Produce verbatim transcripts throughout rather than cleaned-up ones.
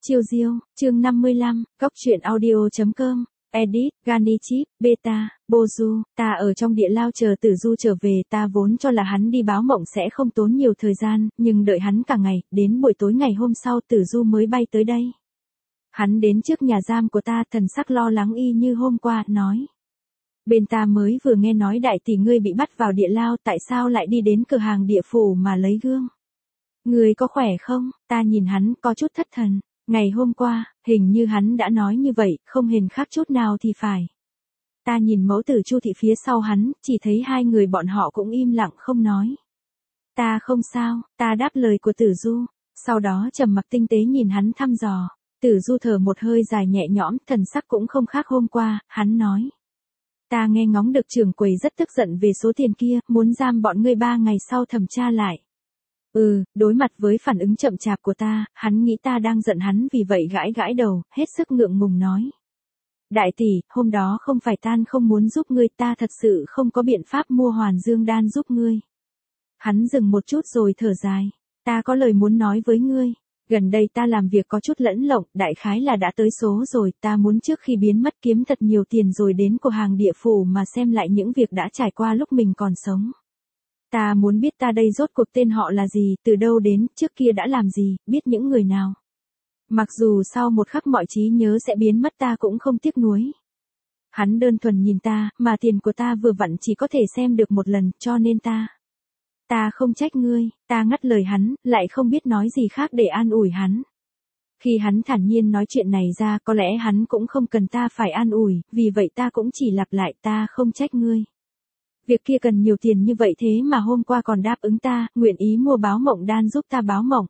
Chiêu diêu, chương năm mươi lăm, Cóc truyện audio.com, edit, Ganichip, beta, Bozu, ta ở trong địa lao chờ Tử Du trở về, ta vốn cho là hắn đi báo mộng sẽ không tốn nhiều thời gian, nhưng đợi hắn cả ngày, đến buổi tối ngày hôm sau Tử Du mới bay tới đây. Hắn đến trước nhà giam của ta, thần sắc lo lắng y như hôm qua, nói. Bên ta mới vừa nghe nói đại tỷ ngươi bị bắt vào địa lao, tại sao lại đi đến cửa hàng địa phủ mà lấy gương? Ngươi có khỏe không? Ta nhìn hắn có chút thất thần. Ngày hôm qua, hình như hắn đã nói như vậy, không hề khác chút nào thì phải. Ta nhìn mẫu tử Chu thị phía sau hắn, chỉ thấy hai người bọn họ cũng im lặng không nói. Ta không sao, ta đáp lời của Tử Du, sau đó trầm mặc tinh tế nhìn hắn thăm dò. Tử Du thở một hơi dài nhẹ nhõm, thần sắc cũng không khác hôm qua, hắn nói. Ta nghe ngóng được trưởng quầy rất tức giận về số tiền kia, muốn giam bọn ngươi ba ngày sau thẩm tra lại. Ừ, đối mặt với phản ứng chậm chạp của ta, hắn nghĩ ta đang giận hắn, vì vậy gãi gãi đầu, hết sức ngượng ngùng nói. Đại tỷ, hôm đó không phải tan không muốn giúp ngươi, ta thật sự không có biện pháp mua hoàn dương đan giúp ngươi. Hắn dừng một chút rồi thở dài. Ta có lời muốn nói với ngươi. Gần đây ta làm việc có chút lẫn lộn, đại khái là đã tới số rồi, ta muốn trước khi biến mất kiếm thật nhiều tiền rồi đến cửa hàng địa phủ mà xem lại những việc đã trải qua lúc mình còn sống. Ta muốn biết ta đây rốt cuộc tên họ là gì, từ đâu đến, trước kia đã làm gì, biết những người nào. Mặc dù sau một khắc mọi trí nhớ sẽ biến mất, ta cũng không tiếc nuối. Hắn đơn thuần nhìn ta, mà tiền của ta vừa vặn chỉ có thể xem được một lần, cho nên ta. Ta không trách ngươi, ta ngắt lời hắn, lại không biết nói gì khác để an ủi hắn. Khi hắn thản nhiên nói chuyện này ra, có lẽ hắn cũng không cần ta phải an ủi, vì vậy ta cũng chỉ lặp lại, ta không trách ngươi. Việc kia cần nhiều tiền như vậy thế mà hôm qua còn đáp ứng ta, nguyện ý mua báo mộng đan giúp ta báo mộng.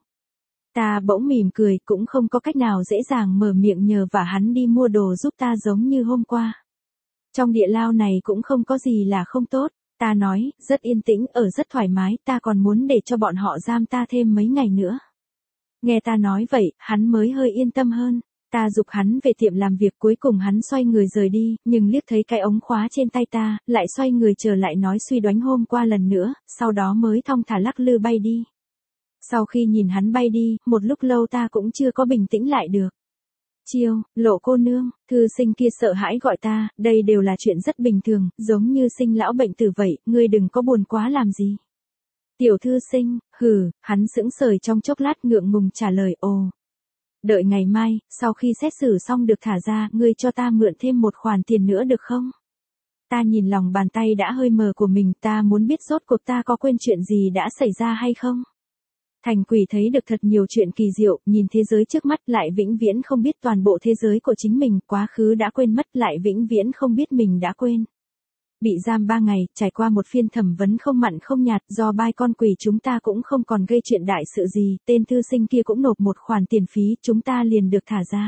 Ta bỗng mỉm cười, cũng không có cách nào dễ dàng mở miệng nhờ vả hắn đi mua đồ giúp ta giống như hôm qua. Trong địa lao này cũng không có gì là không tốt, ta nói, rất yên tĩnh, ở rất thoải mái, ta còn muốn để cho bọn họ giam ta thêm mấy ngày nữa. Nghe ta nói vậy, hắn mới hơi yên tâm hơn. Ta giục hắn về tiệm làm việc, cuối cùng hắn xoay người rời đi, nhưng liếc thấy cái ống khóa trên tay ta, lại xoay người trở lại nói suy đoán hôm qua lần nữa, sau đó mới thong thả lắc lư bay đi. Sau khi nhìn hắn bay đi, một lúc lâu ta cũng chưa có bình tĩnh lại được. Chiêu, Lộ cô nương, thư sinh kia sợ hãi gọi ta, đây đều là chuyện rất bình thường, giống như sinh lão bệnh tử vậy, ngươi đừng có buồn quá làm gì. Tiểu thư sinh, hừ, hắn sững sờ trong chốc lát ngượng ngùng trả lời, ồ. Đợi ngày mai, sau khi xét xử xong được thả ra, ngươi cho ta mượn thêm một khoản tiền nữa được không? Ta nhìn lòng bàn tay đã hơi mờ của mình, ta muốn biết rốt cuộc ta có quên chuyện gì đã xảy ra hay không? Thành quỷ thấy được thật nhiều chuyện kỳ diệu, nhìn thế giới trước mắt lại vĩnh viễn không biết toàn bộ thế giới của chính mình, quá khứ đã quên mất lại vĩnh viễn không biết mình đã quên. Bị giam ba ngày, trải qua một phiên thẩm vấn không mặn không nhạt, do bai con quỷ chúng ta cũng không còn gây chuyện đại sự gì, tên thư sinh kia cũng nộp một khoản tiền phí, chúng ta liền được thả ra.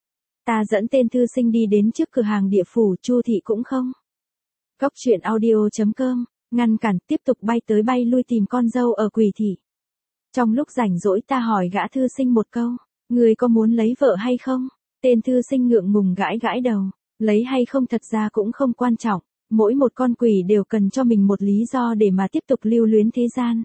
Ta dẫn tên thư sinh đi đến trước cửa hàng địa phủ, Chu thị cũng không. Cóc truyện audio.com, ngăn cản, tiếp tục bay tới bay lui tìm con dâu ở Quỷ thị. Trong lúc rảnh rỗi ta hỏi gã thư sinh một câu, người có muốn lấy vợ hay không? Tên thư sinh ngượng ngùng gãi gãi đầu, lấy hay không thật ra cũng không quan trọng. Mỗi một con quỷ đều cần cho mình một lý do để mà tiếp tục lưu luyến thế gian.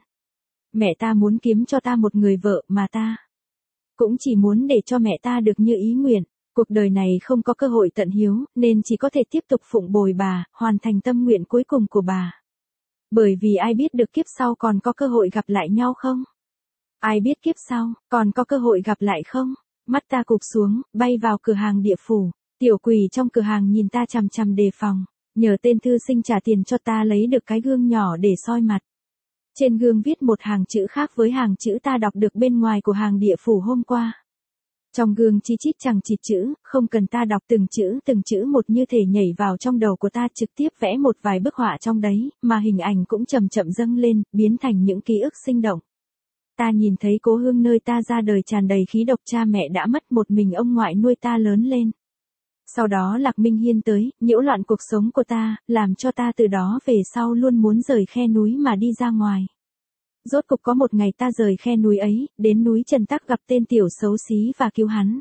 Mẹ ta muốn kiếm cho ta một người vợ mà ta cũng chỉ muốn để cho mẹ ta được như ý nguyện. Cuộc đời này không có cơ hội tận hiếu, nên chỉ có thể tiếp tục phụng bồi bà, hoàn thành tâm nguyện cuối cùng của bà. Bởi vì ai biết được kiếp sau còn có cơ hội gặp lại nhau không? Ai biết kiếp sau còn có cơ hội gặp lại không? Mắt ta cụp xuống, bay vào cửa hàng địa phủ. Tiểu quỷ trong cửa hàng nhìn ta chằm chằm đề phòng. Nhờ tên thư sinh trả tiền cho ta lấy được cái gương nhỏ để soi mặt. Trên gương viết một hàng chữ khác với hàng chữ ta đọc được bên ngoài của hàng địa phủ hôm qua. Trong gương chi chít chẳng chịt chữ, không cần ta đọc từng chữ từng chữ một, như thể nhảy vào trong đầu của ta, trực tiếp vẽ một vài bức họa trong đấy, mà hình ảnh cũng chậm chậm dâng lên, biến thành những ký ức sinh động. Ta nhìn thấy cố hương nơi ta ra đời tràn đầy khí độc, cha mẹ đã mất, một mình ông ngoại nuôi ta lớn lên. Sau đó Lạc Minh Hiên tới, nhiễu loạn cuộc sống của ta, làm cho ta từ đó về sau luôn muốn rời khe núi mà đi ra ngoài. Rốt cục có một ngày ta rời khe núi ấy, đến núi Trần Tắc gặp tên tiểu xấu xí và cứu hắn.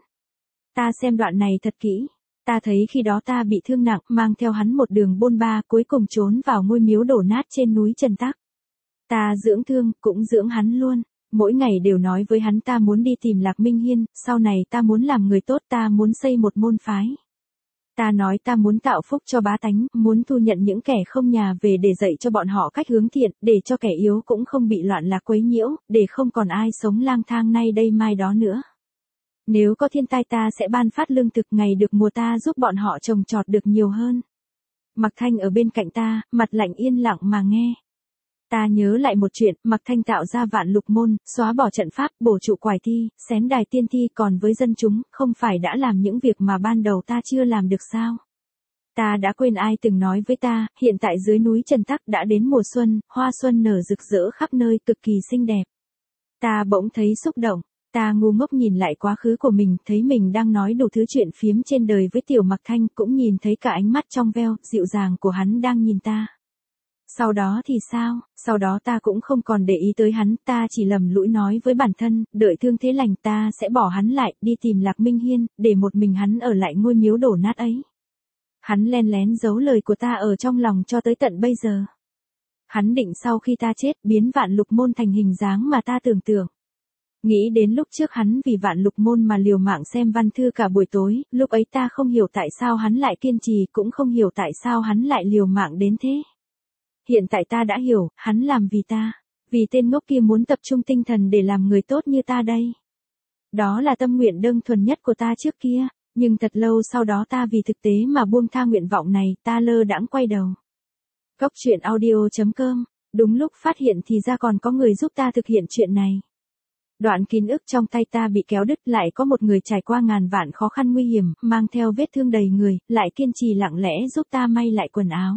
Ta xem đoạn này thật kỹ. Ta thấy khi đó ta bị thương nặng, mang theo hắn một đường bôn ba, cuối cùng trốn vào ngôi miếu đổ nát trên núi Trần Tắc. Ta dưỡng thương, cũng dưỡng hắn luôn. Mỗi ngày đều nói với hắn ta muốn đi tìm Lạc Minh Hiên, sau này ta muốn làm người tốt, ta muốn xây một môn phái. Ta nói ta muốn tạo phúc cho bá tánh, muốn thu nhận những kẻ không nhà về để dạy cho bọn họ cách hướng thiện, để cho kẻ yếu cũng không bị loạn lạc quấy nhiễu, để không còn ai sống lang thang nay đây mai đó nữa. Nếu có thiên tai ta sẽ ban phát lương thực, ngày được mùa ta giúp bọn họ trồng trọt được nhiều hơn. Mạc Thanh ở bên cạnh ta, mặt lạnh yên lặng mà nghe. Ta nhớ lại một chuyện, Mạc Thanh tạo ra vạn lục môn, xóa bỏ trận pháp, bổ trụ quải thi, xén đài tiên thi, còn với dân chúng, không phải đã làm những việc mà ban đầu ta chưa làm được sao? Ta đã quên ai từng nói với ta, hiện tại dưới núi Trần Tắc đã đến mùa xuân, hoa xuân nở rực rỡ khắp nơi, cực kỳ xinh đẹp. Ta bỗng thấy xúc động, ta ngu ngốc nhìn lại quá khứ của mình, thấy mình đang nói đủ thứ chuyện phiếm trên đời với tiểu Mạc Thanh, cũng nhìn thấy cả ánh mắt trong veo, dịu dàng của hắn đang nhìn ta. Sau đó thì sao, sau đó ta cũng không còn để ý tới hắn, ta chỉ lầm lũi nói với bản thân, đợi thương thế lành ta sẽ bỏ hắn lại, đi tìm Lạc Minh Hiên, để một mình hắn ở lại ngôi miếu đổ nát ấy. Hắn len lén giấu lời của ta ở trong lòng cho tới tận bây giờ. Hắn định sau khi ta chết, biến vạn lục môn thành hình dáng mà ta tưởng tượng. Nghĩ đến lúc trước hắn vì vạn lục môn mà liều mạng xem văn thư cả buổi tối, lúc ấy ta không hiểu tại sao hắn lại kiên trì, cũng không hiểu tại sao hắn lại liều mạng đến thế. Hiện tại ta đã hiểu, hắn làm vì ta, vì tên ngốc kia muốn tập trung tinh thần để làm người tốt như ta đây. Đó là tâm nguyện đơn thuần nhất của ta trước kia, nhưng thật lâu sau đó ta vì thực tế mà buông tha nguyện vọng này, ta lơ đãng quay đầu. Góc truyện audio chấm com, đúng lúc phát hiện thì ra còn có người giúp ta thực hiện chuyện này. Đoạn ký ức trong tay ta bị kéo đứt, lại có một người trải qua ngàn vạn khó khăn nguy hiểm, mang theo vết thương đầy người, lại kiên trì lặng lẽ giúp ta may lại quần áo.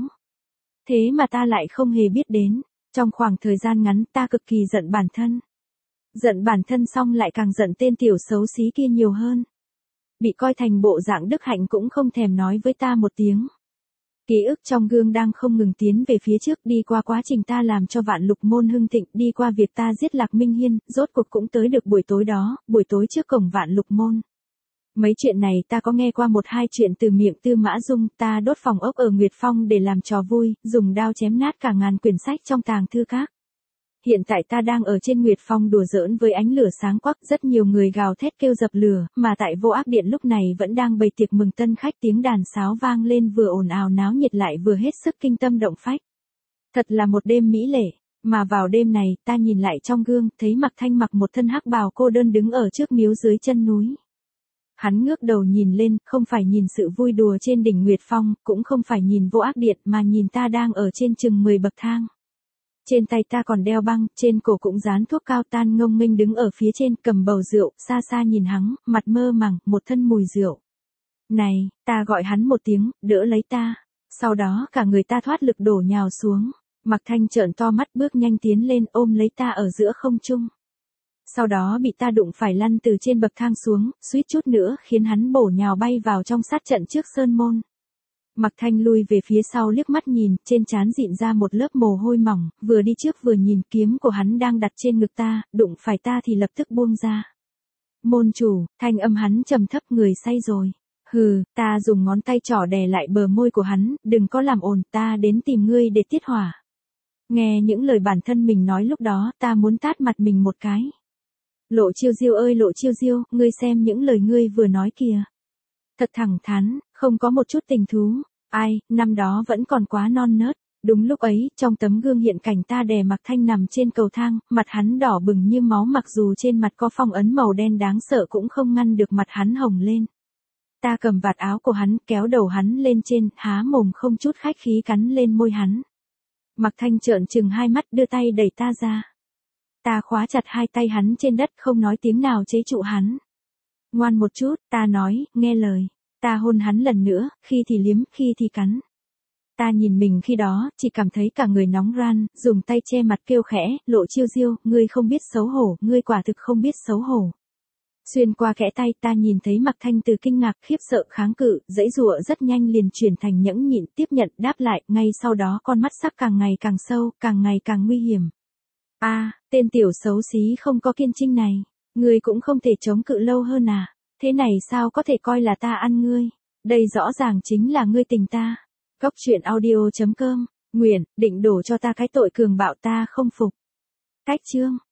Thế mà ta lại không hề biết đến, trong khoảng thời gian ngắn ta cực kỳ giận bản thân. Giận bản thân xong lại càng giận tên tiểu xấu xí kia nhiều hơn. Bị coi thành bộ dạng đức hạnh cũng không thèm nói với ta một tiếng. Ký ức trong gương đang không ngừng tiến về phía trước, đi qua quá trình ta làm cho vạn lục môn hưng thịnh, đi qua việc ta giết Lạc Minh Hiên, rốt cuộc cũng tới được buổi tối đó, buổi tối trước cổng vạn lục môn. Mấy chuyện này ta có nghe qua một hai chuyện từ miệng Tư Mã Dung, ta đốt phòng ốc ở Nguyệt Phong để làm trò vui, dùng đao chém nát cả ngàn quyển sách trong tàng thư các. Hiện tại ta đang ở trên Nguyệt Phong đùa giỡn với ánh lửa sáng quắc, rất nhiều người gào thét kêu dập lửa, mà tại Vô Ác Điện lúc này vẫn đang bày tiệc mừng tân khách, tiếng đàn sáo vang lên vừa ồn ào náo nhiệt lại vừa hết sức kinh tâm động phách. Thật là một đêm mỹ lệ, mà vào đêm này, ta nhìn lại trong gương, thấy Mạc Thanh mặc một thân hắc bào cô đơn đứng ở trước miếu dưới chân núi. Hắn ngước đầu nhìn lên, không phải nhìn sự vui đùa trên đỉnh Nguyệt Phong, cũng không phải nhìn Vô Ác Điện, mà nhìn ta đang ở trên chừng mười bậc thang. Trên tay ta còn đeo băng, trên cổ cũng dán thuốc cao, tan ngông nghênh đứng ở phía trên, cầm bầu rượu, xa xa nhìn hắn, mặt mơ màng, một thân mùi rượu. Này, ta gọi hắn một tiếng, đỡ lấy ta. Sau đó cả người ta thoát lực đổ nhào xuống. Mạc Thanh trợn to mắt bước nhanh tiến lên ôm lấy ta ở giữa không trung. Sau đó bị ta đụng phải lăn từ trên bậc thang xuống, suýt chút nữa khiến hắn bổ nhào bay vào trong sát trận trước sơn môn. Mạc Thanh lui về phía sau liếc mắt nhìn, trên trán dịn ra một lớp mồ hôi mỏng, vừa đi trước vừa nhìn kiếm của hắn đang đặt trên ngực ta, đụng phải ta thì lập tức buông ra. Môn chủ, thanh âm hắn trầm thấp, người say rồi. Hừ, ta dùng ngón tay trỏ đè lại bờ môi của hắn, đừng có làm ồn, ta đến tìm ngươi để tiết hỏa. Nghe những lời bản thân mình nói lúc đó, ta muốn tát mặt mình một cái. Lộ Chiêu Diêu ơi Lộ Chiêu Diêu, ngươi xem những lời ngươi vừa nói kìa. Thật thẳng thắn, không có một chút tình thú. Ai, năm đó vẫn còn quá non nớt. Đúng lúc ấy, trong tấm gương hiện cảnh ta đè Mạc Thanh nằm trên cầu thang, mặt hắn đỏ bừng như máu, mặc dù trên mặt có phong ấn màu đen đáng sợ cũng không ngăn được mặt hắn hồng lên. Ta cầm vạt áo của hắn, kéo đầu hắn lên trên, há mồm không chút khách khí cắn lên môi hắn. Mạc Thanh trợn trừng hai mắt, đưa tay đẩy ta ra. Ta khóa chặt hai tay hắn trên đất, không nói tiếng nào chế trụ hắn. Ngoan một chút, ta nói, nghe lời. Ta hôn hắn lần nữa, khi thì liếm, khi thì cắn. Ta nhìn mình khi đó, chỉ cảm thấy cả người nóng ran, dùng tay che mặt kêu khẽ, Lộ Chiêu Diêu, ngươi không biết xấu hổ, ngươi quả thực không biết xấu hổ. Xuyên qua kẽ tay ta nhìn thấy Mạc Thanh từ kinh ngạc, khiếp sợ, kháng cự, dãy dụa rất nhanh liền chuyển thành nhẫn nhịn, tiếp nhận, đáp lại, ngay sau đó con mắt sắc càng ngày càng sâu, càng ngày càng nguy hiểm. A, à, tên tiểu xấu xí không có kiên trinh này, ngươi cũng không thể chống cự lâu hơn à, thế này sao có thể coi là ta ăn ngươi, đây rõ ràng chính là ngươi tình ta. Góc truyện audio chấm com, nguyện, định đổ cho ta cái tội cường bạo ta không phục. Cách chương.